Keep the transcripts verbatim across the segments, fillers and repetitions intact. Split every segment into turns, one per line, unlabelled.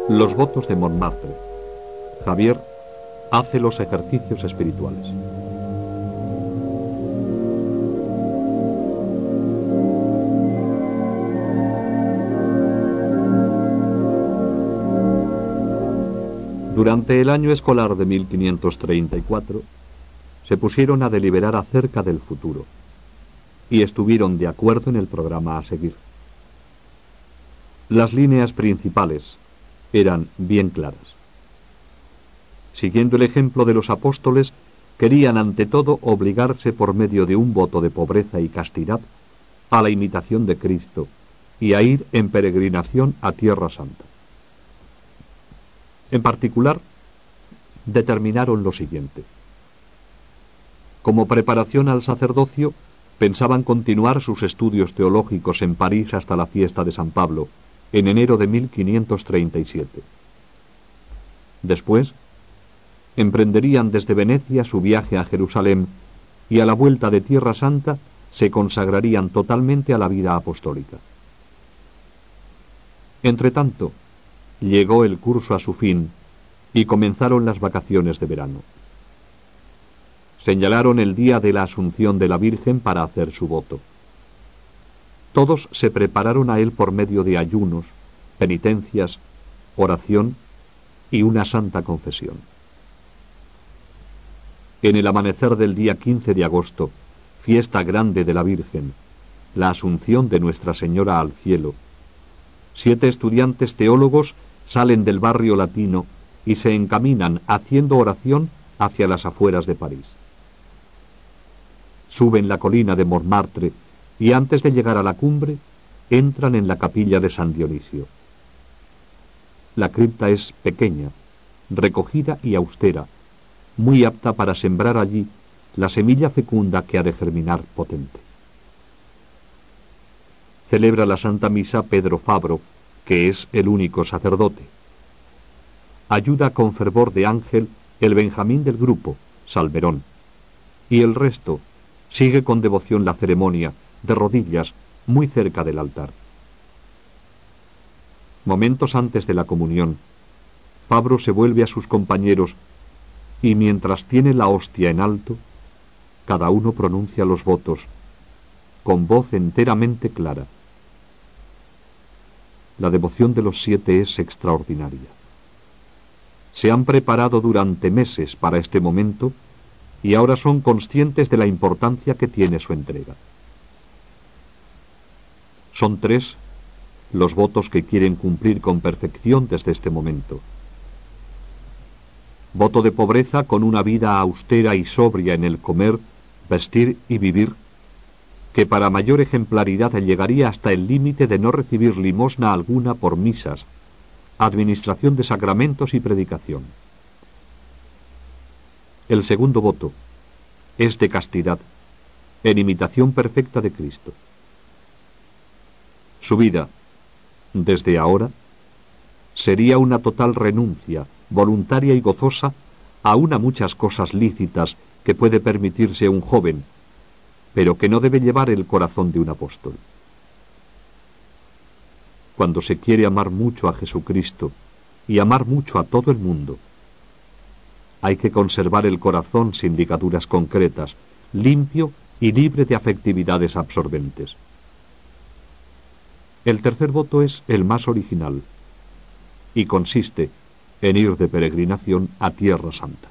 Los votos de Montmartre. Javier hace los ejercicios espirituales. Durante el año escolar de mil quinientos treinta y cuatro, se pusieron a deliberar acerca del futuro y estuvieron de acuerdo en el programa a seguir. Las líneas principales eran bien claras. Siguiendo el ejemplo de los apóstoles, querían ante todo obligarse por medio de un voto de pobreza y castidad a la imitación de Cristo y a ir en peregrinación a Tierra Santa. En particular, determinaron lo siguiente. Como preparación al sacerdocio, pensaban continuar sus estudios teológicos en París hasta la fiesta de San Pablo, en enero de mil quinientos treinta y siete. Después, emprenderían desde Venecia su viaje a Jerusalén y a la vuelta de Tierra Santa se consagrarían totalmente a la vida apostólica. Entretanto, llegó el curso a su fin y comenzaron las vacaciones de verano. Señalaron el día de la Asunción de la Virgen para hacer su voto. Todos se prepararon a él por medio de ayunos, penitencias, oración y una santa confesión. En el amanecer del día quince de agosto, fiesta grande de la Virgen, la Asunción de Nuestra Señora al cielo, siete estudiantes teólogos salen del barrio latino y se encaminan haciendo oración hacia las afueras de París. Suben la colina de Montmartre y antes de llegar a la cumbre, entran en la capilla de San Dionisio. La cripta es pequeña, recogida y austera, muy apta para sembrar allí la semilla fecunda que ha de germinar potente. Celebra la Santa Misa Pedro Fabro, que es el único sacerdote. Ayuda con fervor de ángel el Benjamín del grupo, Salmerón, y el resto sigue con devoción la ceremonia, de rodillas, muy cerca del altar. Momentos antes de la comunión, Fabro se vuelve a sus compañeros y mientras tiene la hostia en alto, cada uno pronuncia los votos, con voz enteramente clara. La devoción de los siete es extraordinaria. Se han preparado durante meses para este momento y ahora son conscientes de la importancia que tiene su entrega. Son tres los votos que quieren cumplir con perfección desde este momento. Voto de pobreza con una vida austera y sobria en el comer, vestir y vivir, que para mayor ejemplaridad llegaría hasta el límite de no recibir limosna alguna por misas, administración de sacramentos y predicación. El segundo voto es de castidad, en imitación perfecta de Cristo. Su vida, desde ahora, sería una total renuncia, voluntaria y gozosa, aun a muchas cosas lícitas que puede permitirse un joven, pero que no debe llevar el corazón de un apóstol. Cuando se quiere amar mucho a Jesucristo y amar mucho a todo el mundo, hay que conservar el corazón sin ligaduras concretas, limpio y libre de afectividades absorbentes. El tercer voto es el más original y consiste en ir de peregrinación a Tierra Santa.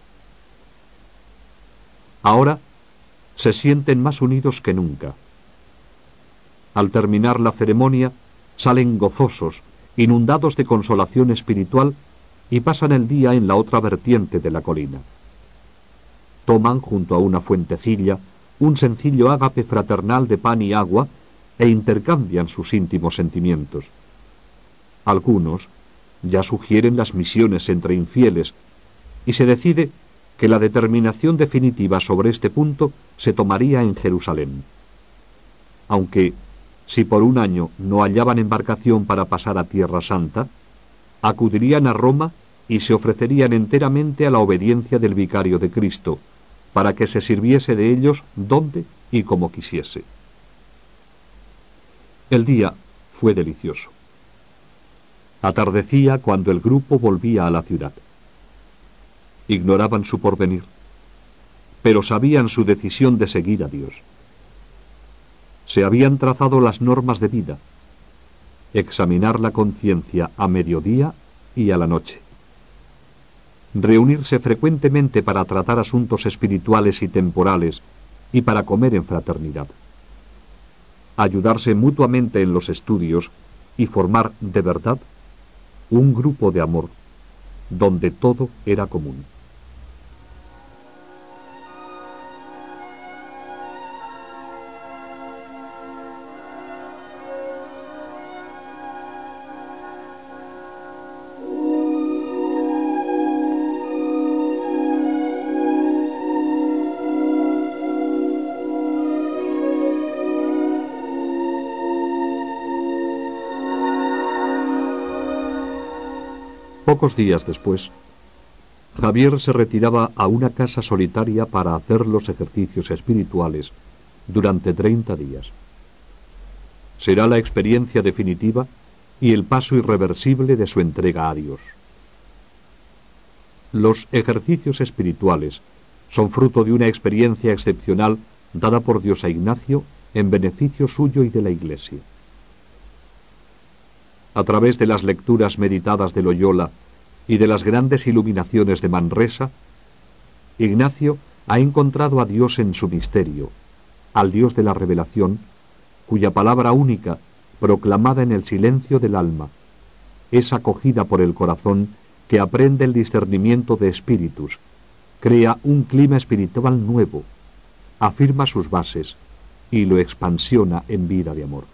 Ahora se sienten más unidos que nunca. Al terminar la ceremonia, salen gozosos, inundados de consolación espiritual, y pasan el día en la otra vertiente de la colina. Toman junto a una fuentecilla un sencillo ágape fraternal de pan y agua e intercambian sus íntimos sentimientos. Algunos ya sugieren las misiones entre infieles y se decide que la determinación definitiva sobre este punto se tomaría en Jerusalén. Aunque, si por un año no hallaban embarcación para pasar a Tierra Santa, acudirían a Roma y se ofrecerían enteramente a la obediencia del vicario de Cristo, para que se sirviese de ellos donde y como quisiese. El día fue delicioso. Atardecía cuando el grupo volvía a la ciudad. Ignoraban su porvenir, pero sabían su decisión de seguir a Dios. Se habían trazado las normas de vida: examinar la conciencia a mediodía y a la noche, reunirse frecuentemente para tratar asuntos espirituales y temporales y para comer en fraternidad, ayudarse mutuamente en los estudios y formar de verdad un grupo de amor donde todo era común. Pocos días después, Javier se retiraba a una casa solitaria para hacer los ejercicios espirituales durante treinta días. Será la experiencia definitiva y el paso irreversible de su entrega a Dios. Los ejercicios espirituales son fruto de una experiencia excepcional dada por Dios a Ignacio en beneficio suyo y de la Iglesia. A través de las lecturas meditadas de Loyola y de las grandes iluminaciones de Manresa, Ignacio ha encontrado a Dios en su misterio, al Dios de la revelación, cuya palabra única, proclamada en el silencio del alma, es acogida por el corazón que aprende el discernimiento de espíritus, crea un clima espiritual nuevo, afirma sus bases y lo expansiona en vida de amor.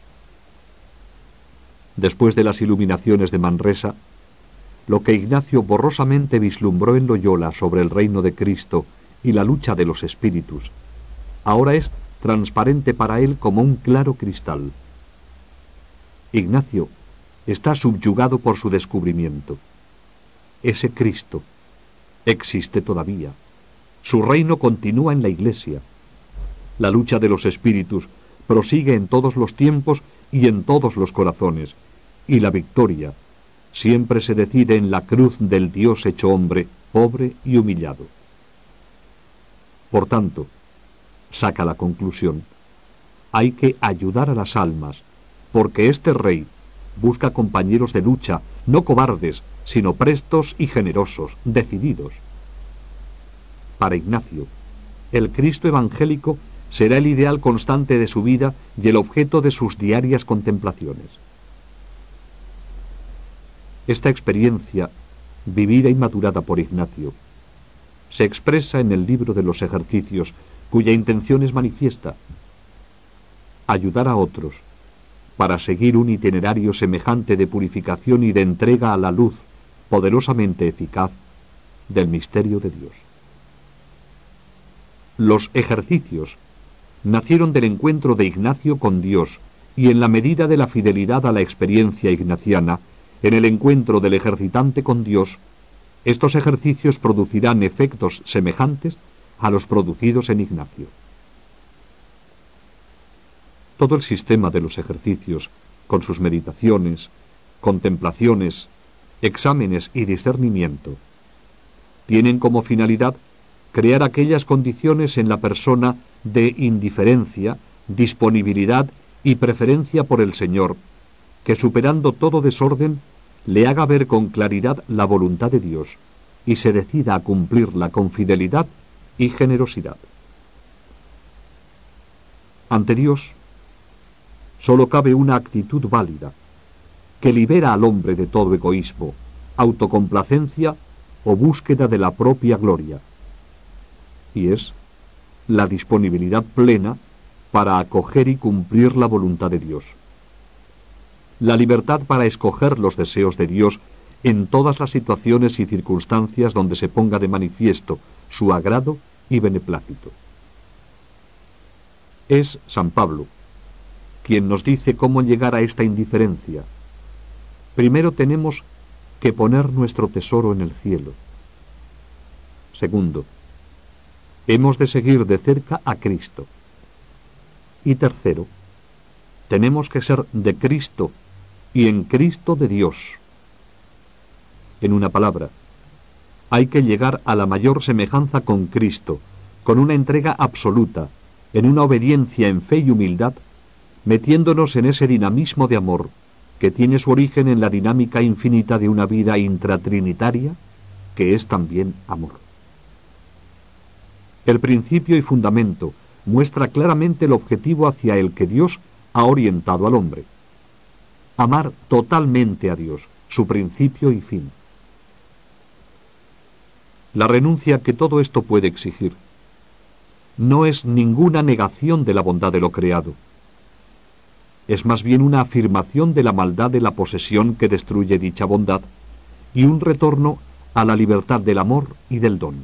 Después de las iluminaciones de Manresa, lo que Ignacio borrosamente vislumbró en Loyola sobre el reino de Cristo y la lucha de los espíritus, ahora es transparente para él como un claro cristal. Ignacio está subyugado por su descubrimiento. Ese Cristo existe todavía. Su reino continúa en la Iglesia. La lucha de los espíritus prosigue en todos los tiempos y en todos los corazones, y la victoria siempre se decide en la cruz del Dios hecho hombre, pobre y humillado. Por tanto, saca la conclusión: hay que ayudar a las almas, porque este rey busca compañeros de lucha, no cobardes, sino prestos y generosos, decididos. Para Ignacio, el Cristo evangélico será el ideal constante de su vida y el objeto de sus diarias contemplaciones. Esta experiencia, vivida y madurada por Ignacio, se expresa en el libro de los ejercicios, cuya intención es manifiesta: ayudar a otros para seguir un itinerario semejante de purificación y de entrega a la luz poderosamente eficaz del misterio de Dios. Los ejercicios nacieron del encuentro de Ignacio con Dios y, en la medida de la fidelidad a la experiencia ignaciana, en el encuentro del ejercitante con Dios, estos ejercicios producirán efectos semejantes a los producidos en Ignacio. Todo el sistema de los ejercicios, con sus meditaciones, contemplaciones, exámenes y discernimiento, tienen como finalidad crear aquellas condiciones en la persona de indiferencia, disponibilidad y preferencia por el Señor, que, superando todo desorden, le haga ver con claridad la voluntad de Dios y se decida a cumplirla con fidelidad y generosidad. Ante Dios, sólo cabe una actitud válida, que libera al hombre de todo egoísmo, autocomplacencia o búsqueda de la propia gloria, y es la disponibilidad plena para acoger y cumplir la voluntad de Dios. La libertad para escoger los deseos de Dios en todas las situaciones y circunstancias donde se ponga de manifiesto su agrado y beneplácito. Es San Pablo quien nos dice cómo llegar a esta indiferencia. Primero tenemos que poner nuestro tesoro en el cielo. Segundo, hemos de seguir de cerca a Cristo. Y tercero, tenemos que ser de Cristo y en Cristo de Dios. En una palabra, hay que llegar a la mayor semejanza con Cristo, con una entrega absoluta, en una obediencia en fe y humildad, metiéndonos en ese dinamismo de amor que tiene su origen en la dinámica infinita de una vida intratrinitaria, que es también amor. El principio y fundamento muestra claramente el objetivo hacia el que Dios ha orientado al hombre. Amar totalmente a Dios, su principio y fin. La renuncia que todo esto puede exigir no es ninguna negación de la bondad de lo creado. Es más bien una afirmación de la maldad de la posesión que destruye dicha bondad y un retorno a la libertad del amor y del don.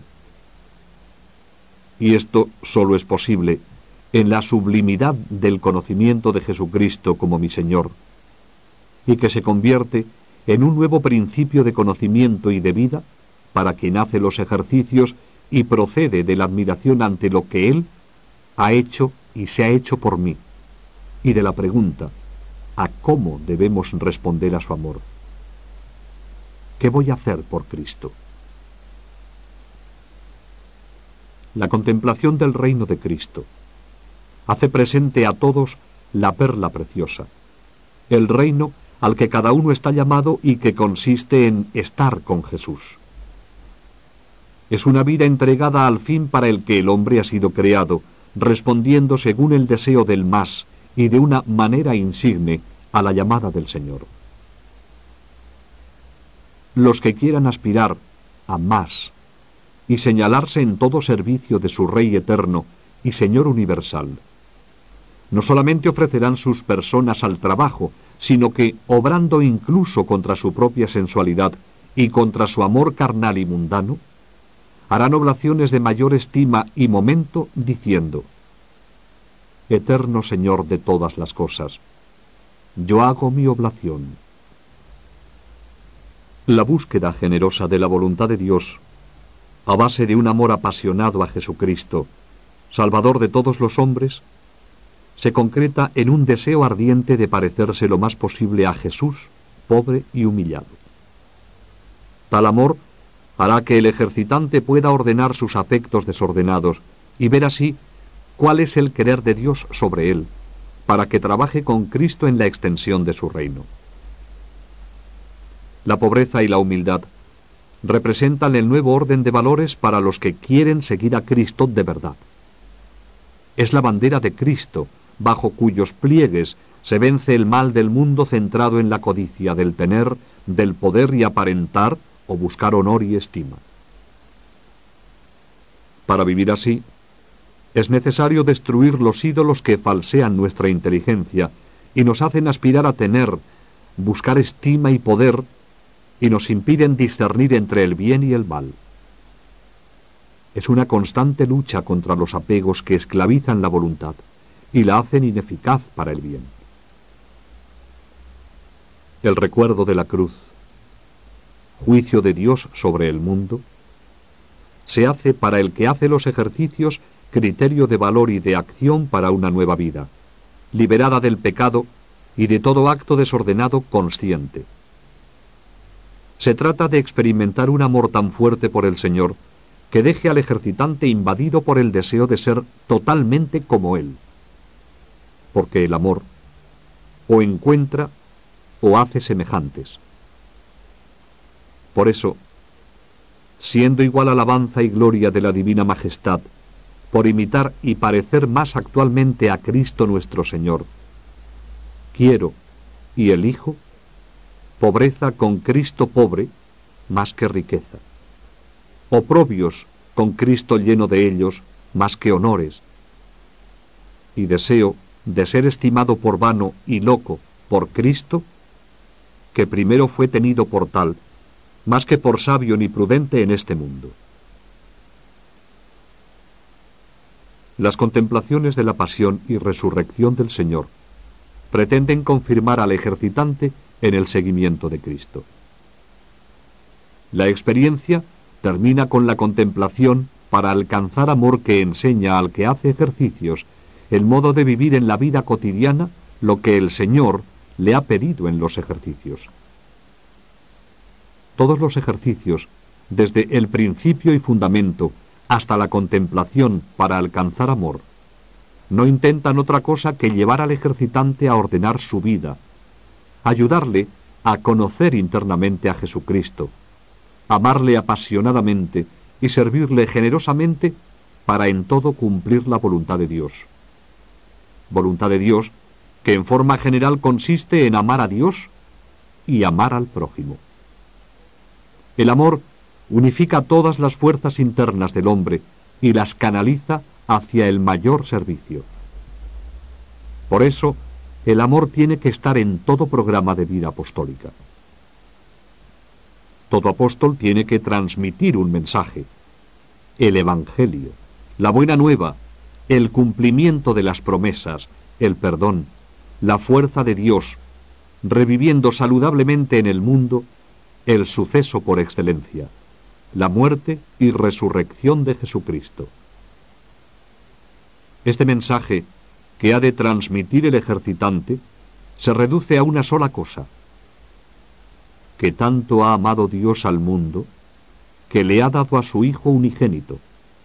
Y esto solo es posible en la sublimidad del conocimiento de Jesucristo como mi Señor, y que se convierte en un nuevo principio de conocimiento y de vida para quien hace los ejercicios y procede de la admiración ante lo que Él ha hecho y se ha hecho por mí, y de la pregunta, ¿a cómo debemos responder a su amor? ¿Qué voy a hacer por Cristo? La contemplación del reino de Cristo hace presente a todos la perla preciosa, el reino al que cada uno está llamado y que consiste en estar con Jesús. Es una vida entregada al fin para el que el hombre ha sido creado, respondiendo según el deseo del más y de una manera insigne a la llamada del Señor. Los que quieran aspirar a más y señalarse en todo servicio de su Rey eterno y Señor universal, no solamente ofrecerán sus personas al trabajo, sino que, obrando incluso contra su propia sensualidad y contra su amor carnal y mundano, harán oblaciones de mayor estima y momento, diciendo: Eterno Señor de todas las cosas, yo hago mi oblación. La búsqueda generosa de la voluntad de Dios, a base de un amor apasionado a Jesucristo, Salvador de todos los hombres, se concreta en un deseo ardiente de parecerse lo más posible a Jesús, pobre y humillado. Tal amor hará que el ejercitante pueda ordenar sus afectos desordenados y ver así cuál es el querer de Dios sobre él, para que trabaje con Cristo en la extensión de su reino. La pobreza y la humildad representan el nuevo orden de valores para los que quieren seguir a Cristo de verdad. Es la bandera de Cristo, bajo cuyos pliegues se vence el mal del mundo centrado en la codicia del tener, del poder y aparentar o buscar honor y estima. Para vivir así, es necesario destruir los ídolos que falsean nuestra inteligencia y nos hacen aspirar a tener, buscar estima y poder, y nos impiden discernir entre el bien y el mal. Es una constante lucha contra los apegos que esclavizan la voluntad y la hacen ineficaz para el bien. El recuerdo de la cruz, juicio de Dios sobre el mundo, se hace para el que hace los ejercicios criterio de valor y de acción para una nueva vida, liberada del pecado y de todo acto desordenado consciente. Se trata de experimentar un amor tan fuerte por el Señor que deje al ejercitante invadido por el deseo de ser totalmente como Él. Porque el amor o encuentra o hace semejantes. Por eso, siendo igual alabanza y gloria de la divina majestad, por imitar y parecer más actualmente a Cristo nuestro Señor, quiero y elijo pobreza con Cristo pobre más que riqueza, oprobios con Cristo lleno de ellos más que honores, y deseo de ser estimado por vano y loco por Cristo, que primero fue tenido por tal, más que por sabio ni prudente en este mundo. Las contemplaciones de la pasión y resurrección del Señor pretenden confirmar al ejercitante en el seguimiento de Cristo. La experiencia termina con la contemplación para alcanzar amor que enseña al que hace ejercicios el modo de vivir en la vida cotidiana lo que el Señor le ha pedido en los ejercicios. Todos los ejercicios, desde el principio y fundamento hasta la contemplación para alcanzar amor, no intentan otra cosa que llevar al ejercitante a ordenar su vida, ayudarle a conocer internamente a Jesucristo, amarle apasionadamente y servirle generosamente para en todo cumplir la voluntad de Dios. Voluntad de Dios que en forma general consiste en amar a Dios y amar al prójimo. El amor unifica todas las fuerzas internas del hombre y las canaliza hacia el mayor servicio. Por eso, el amor tiene que estar en todo programa de vida apostólica. Todo apóstol tiene que transmitir un mensaje, el Evangelio, la buena nueva, el cumplimiento de las promesas, el perdón, la fuerza de Dios, reviviendo saludablemente en el mundo el suceso por excelencia, la muerte y resurrección de Jesucristo. Este mensaje que ha de transmitir el ejercitante se reduce a una sola cosa: que tanto ha amado Dios al mundo, que le ha dado a su Hijo unigénito.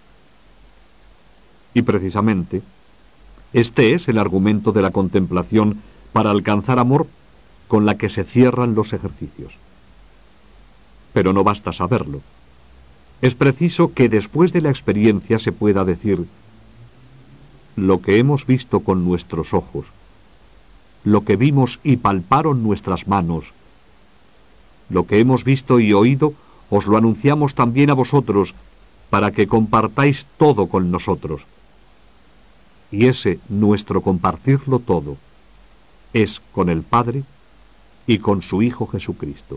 Y precisamente, este es el argumento de la contemplación para alcanzar amor con la que se cierran los ejercicios. Pero no basta saberlo. Es preciso que después de la experiencia se pueda decir: lo que hemos visto con nuestros ojos, lo que vimos y palparon nuestras manos, lo que hemos visto y oído, os lo anunciamos también a vosotros, para que compartáis todo con nosotros. Y ese nuestro compartirlo todo es con el Padre y con su Hijo Jesucristo.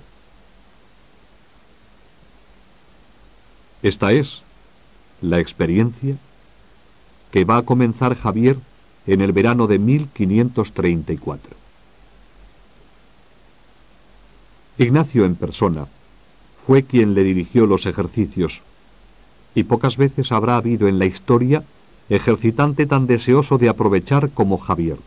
Esta es la experiencia que va a comenzar Javier en el verano de mil quinientos treinta y cuatro. Ignacio en persona fue quien le dirigió los ejercicios, y pocas veces habrá habido en la historia ejercitante tan deseoso de aprovechar como Javier.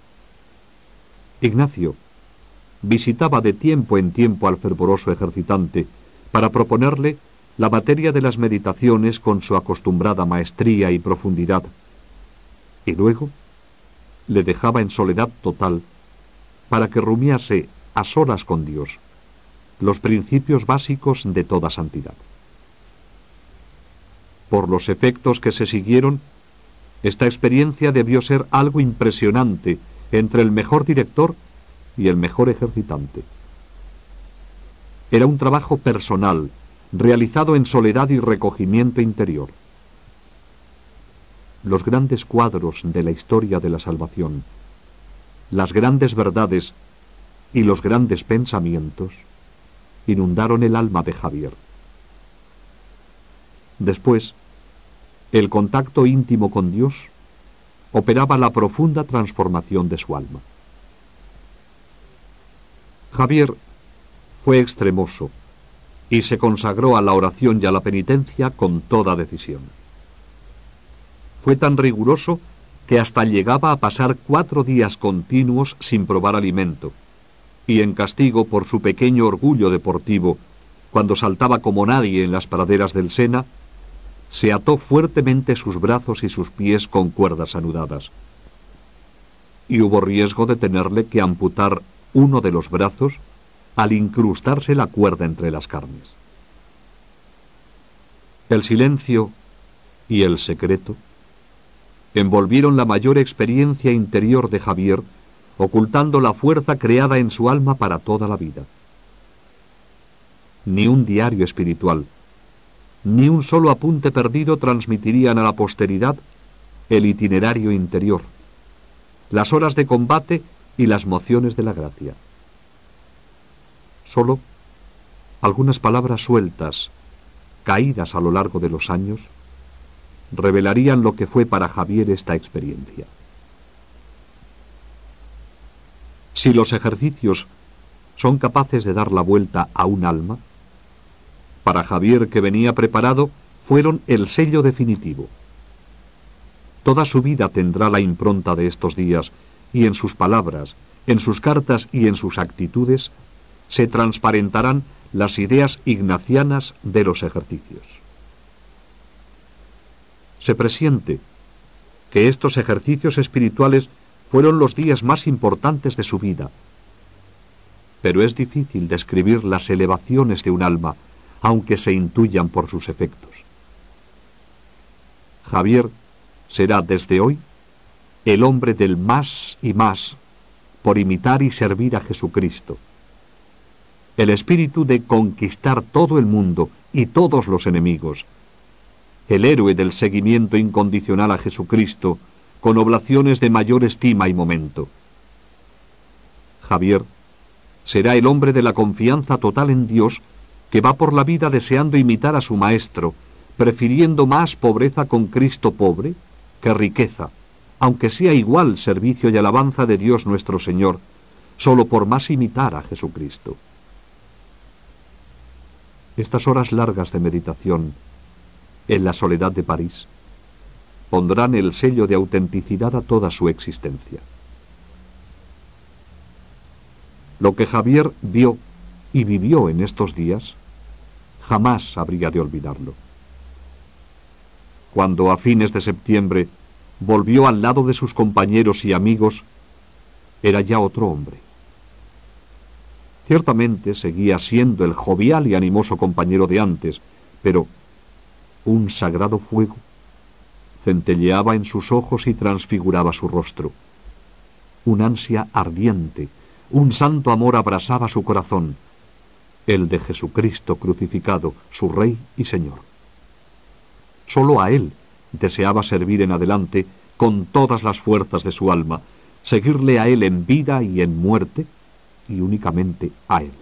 Ignacio visitaba de tiempo en tiempo al fervoroso ejercitante para proponerle la materia de las meditaciones con su acostumbrada maestría y profundidad, y luego le dejaba en soledad total para que rumiase a solas con Dios los principios básicos de toda santidad. Por los efectos que se siguieron, esta experiencia debió ser algo impresionante entre el mejor director y el mejor ejercitante. Era un trabajo personal, realizado en soledad y recogimiento interior. Los grandes cuadros de la historia de la salvación, las grandes verdades y los grandes pensamientos inundaron el alma de Javier. Después, el contacto íntimo con Dios operaba la profunda transformación de su alma. Javier fue extremoso y se consagró a la oración y a la penitencia con toda decisión. Fue tan riguroso que hasta llegaba a pasar cuatro días continuos sin probar alimento, y en castigo por su pequeño orgullo deportivo, cuando saltaba como nadie en las praderas del Sena, se ató fuertemente sus brazos y sus pies con cuerdas anudadas, y hubo riesgo de tenerle que amputar uno de los brazos al incrustarse la cuerda entre las carnes. El silencio y el secreto envolvieron la mayor experiencia interior de Javier, ocultando la fuerza creada en su alma para toda la vida. Ni un diario espiritual, ni un solo apunte perdido transmitirían a la posteridad el itinerario interior, las horas de combate y las mociones de la gracia. Solo algunas palabras sueltas, caídas a lo largo de los años, revelarían lo que fue para Javier esta experiencia. Si los ejercicios son capaces de dar la vuelta a un alma, para Javier, que venía preparado, fueron el sello definitivo. Toda su vida tendrá la impronta de estos días, y en sus palabras, En sus cartas y en sus actitudes se transparentarán las ideas ignacianas de los ejercicios. Se presiente que estos ejercicios espirituales fueron los días más importantes de su vida, pero es difícil describir las elevaciones de un alma, aunque se intuyan por sus efectos. Javier será desde hoy el hombre del más y más por imitar y servir a Jesucristo. El espíritu de conquistar todo el mundo y todos los enemigos. El héroe del seguimiento incondicional a Jesucristo, con oblaciones de mayor estima y momento. Javier será el hombre de la confianza total en Dios, que va por la vida deseando imitar a su Maestro, prefiriendo más pobreza con Cristo pobre que riqueza, aunque sea igual servicio y alabanza de Dios nuestro Señor, solo por más imitar a Jesucristo. Estas horas largas de meditación en la soledad de París pondrán el sello de autenticidad a toda su existencia. Lo que Javier vio y vivió en estos días, jamás habría de olvidarlo. Cuando a fines de septiembre volvió al lado de sus compañeros y amigos, era ya otro hombre. Ciertamente seguía siendo el jovial y animoso compañero de antes, pero un sagrado fuego centelleaba en sus ojos y transfiguraba su rostro. Un ansia ardiente, un santo amor abrasaba su corazón, el de Jesucristo crucificado, su Rey y Señor. Sólo a Él deseaba servir en adelante con todas las fuerzas de su alma, seguirle a Él en vida y en muerte, y únicamente a Él.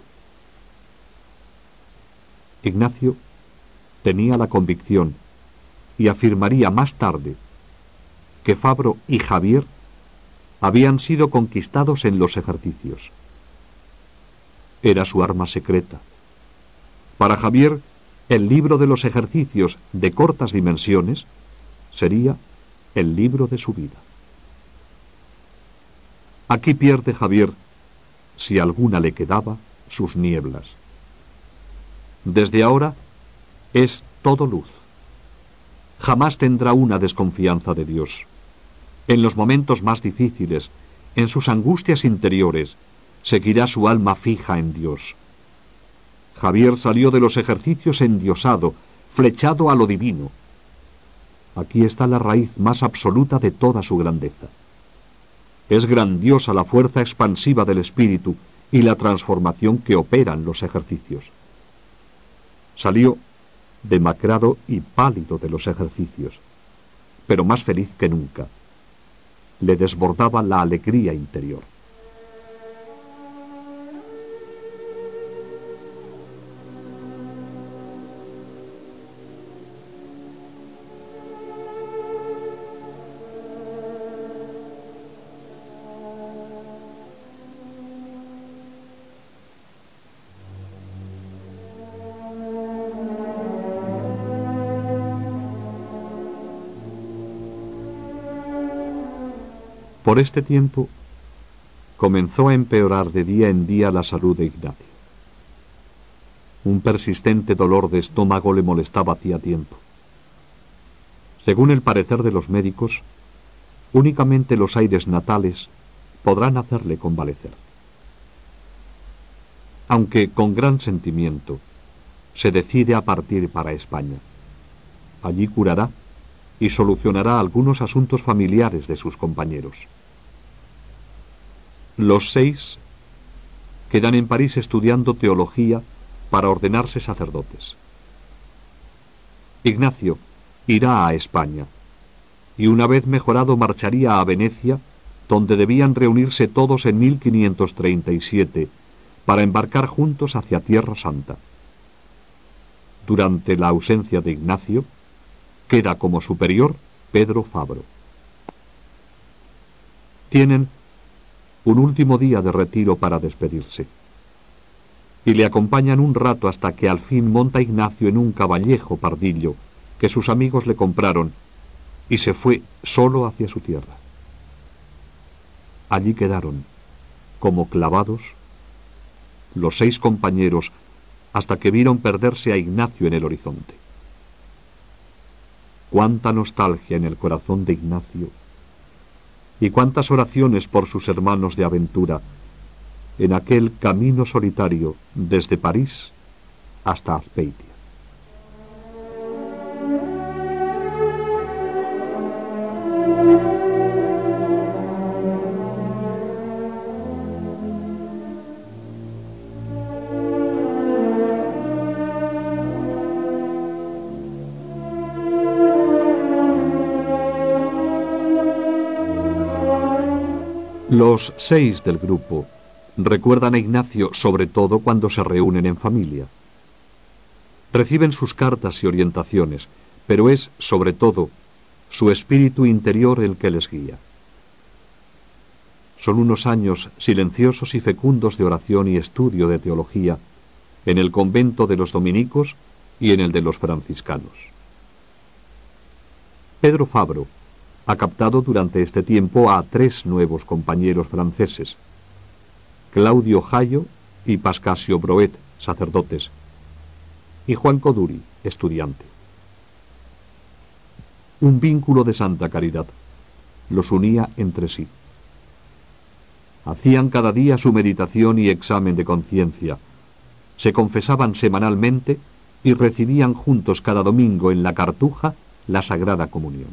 Ignacio tenía la convicción, y afirmaría más tarde, que Fabro y Javier habían sido conquistados en los ejercicios. Era su arma secreta. Para Javier, el libro de los ejercicios de cortas dimensiones sería el libro de su vida. Aquí pierde Javier, si alguna le quedaba, sus nieblas. Desde ahora es todo luz. Jamás tendrá una desconfianza de Dios. En los momentos más difíciles, en sus angustias interiores, seguirá su alma fija en Dios. Javier salió de los ejercicios endiosado, flechado a lo divino. Aquí está la raíz más absoluta de toda su grandeza. Es grandiosa la fuerza expansiva del espíritu y la transformación que operan los ejercicios. Salió demacrado y pálido de los ejercicios, pero más feliz que nunca. Le desbordaba la alegría interior. Por este tiempo comenzó a empeorar de día en día la salud de Ignacio. Un persistente dolor de estómago le molestaba hacía tiempo. Según el parecer de los médicos, únicamente los aires natales podrán hacerle convalecer. Aunque con gran sentimiento, se decide a partir para España. Allí curará y solucionará algunos asuntos familiares de sus compañeros. Los seis quedan en París estudiando teología para ordenarse sacerdotes. Ignacio irá a España y una vez mejorado marcharía a Venecia, donde debían reunirse todos en mil quinientos treinta y siete para embarcar juntos hacia Tierra Santa. Durante la ausencia de Ignacio, queda como superior Pedro Fabro. Tienen un último día de retiro para despedirse, y le acompañan un rato hasta que al fin monta Ignacio en un caballejo pardillo que sus amigos le compraron y se fue solo hacia su tierra. Allí quedaron, como clavados, los seis compañeros, hasta que vieron perderse a Ignacio en el horizonte. Cuánta nostalgia en el corazón de Ignacio, y cuántas oraciones por sus hermanos de aventura, en aquel camino solitario desde París hasta Azpeitia. Los seis del grupo recuerdan a Ignacio sobre todo cuando se reúnen en familia. Reciben sus cartas y orientaciones, pero es, sobre todo, su espíritu interior el que les guía. Son unos años silenciosos y fecundos de oración y estudio de teología en el convento de los dominicos y en el de los franciscanos. Pedro Fabro ha captado durante este tiempo a tres nuevos compañeros franceses, Claudio Jayo y Pascasio Broet, sacerdotes, y Juan Coduri, estudiante. Un vínculo de santa caridad los unía entre sí. Hacían cada día su meditación y examen de conciencia, se confesaban semanalmente y recibían juntos cada domingo en la Cartuja la Sagrada Comunión.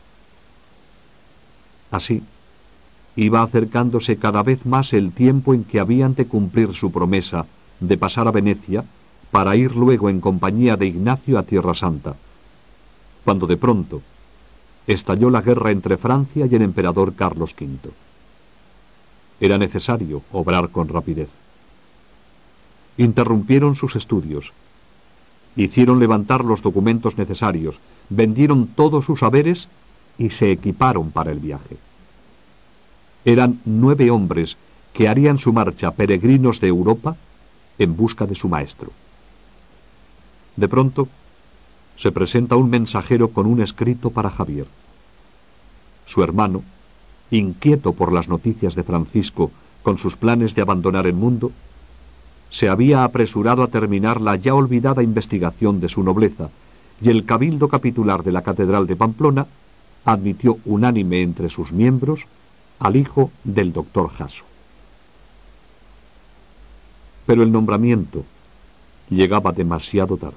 Así, iba acercándose cada vez más el tiempo en que habían de cumplir su promesa de pasar a Venecia para ir luego en compañía de Ignacio a Tierra Santa, cuando de pronto estalló la guerra entre Francia y el emperador Carlos quinto. Era necesario obrar con rapidez. Interrumpieron sus estudios, hicieron levantar los documentos necesarios, vendieron todos sus haberes y se equiparon para el viaje. Eran nueve hombres que harían su marcha peregrinos de Europa en busca de su maestro. De pronto, se presenta un mensajero con un escrito para Javier. Su hermano, inquieto por las noticias de Francisco con sus planes de abandonar el mundo, se había apresurado a terminar la ya olvidada investigación de su nobleza, y el cabildo capitular de la Catedral de Pamplona admitió unánime entre sus miembros al hijo del doctor Jasso. Pero el nombramiento llegaba demasiado tarde.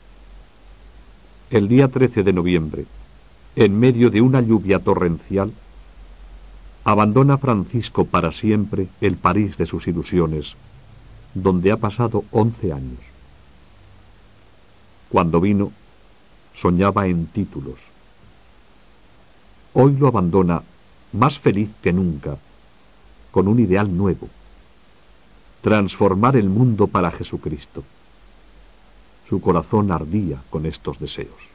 El día trece de noviembre, en medio de una lluvia torrencial, abandona Francisco para siempre el París de sus ilusiones, donde ha pasado once años. Cuando vino, soñaba en títulos. Hoy lo abandona más feliz que nunca, con un ideal nuevo: transformar el mundo para Jesucristo. Su corazón ardía con estos deseos.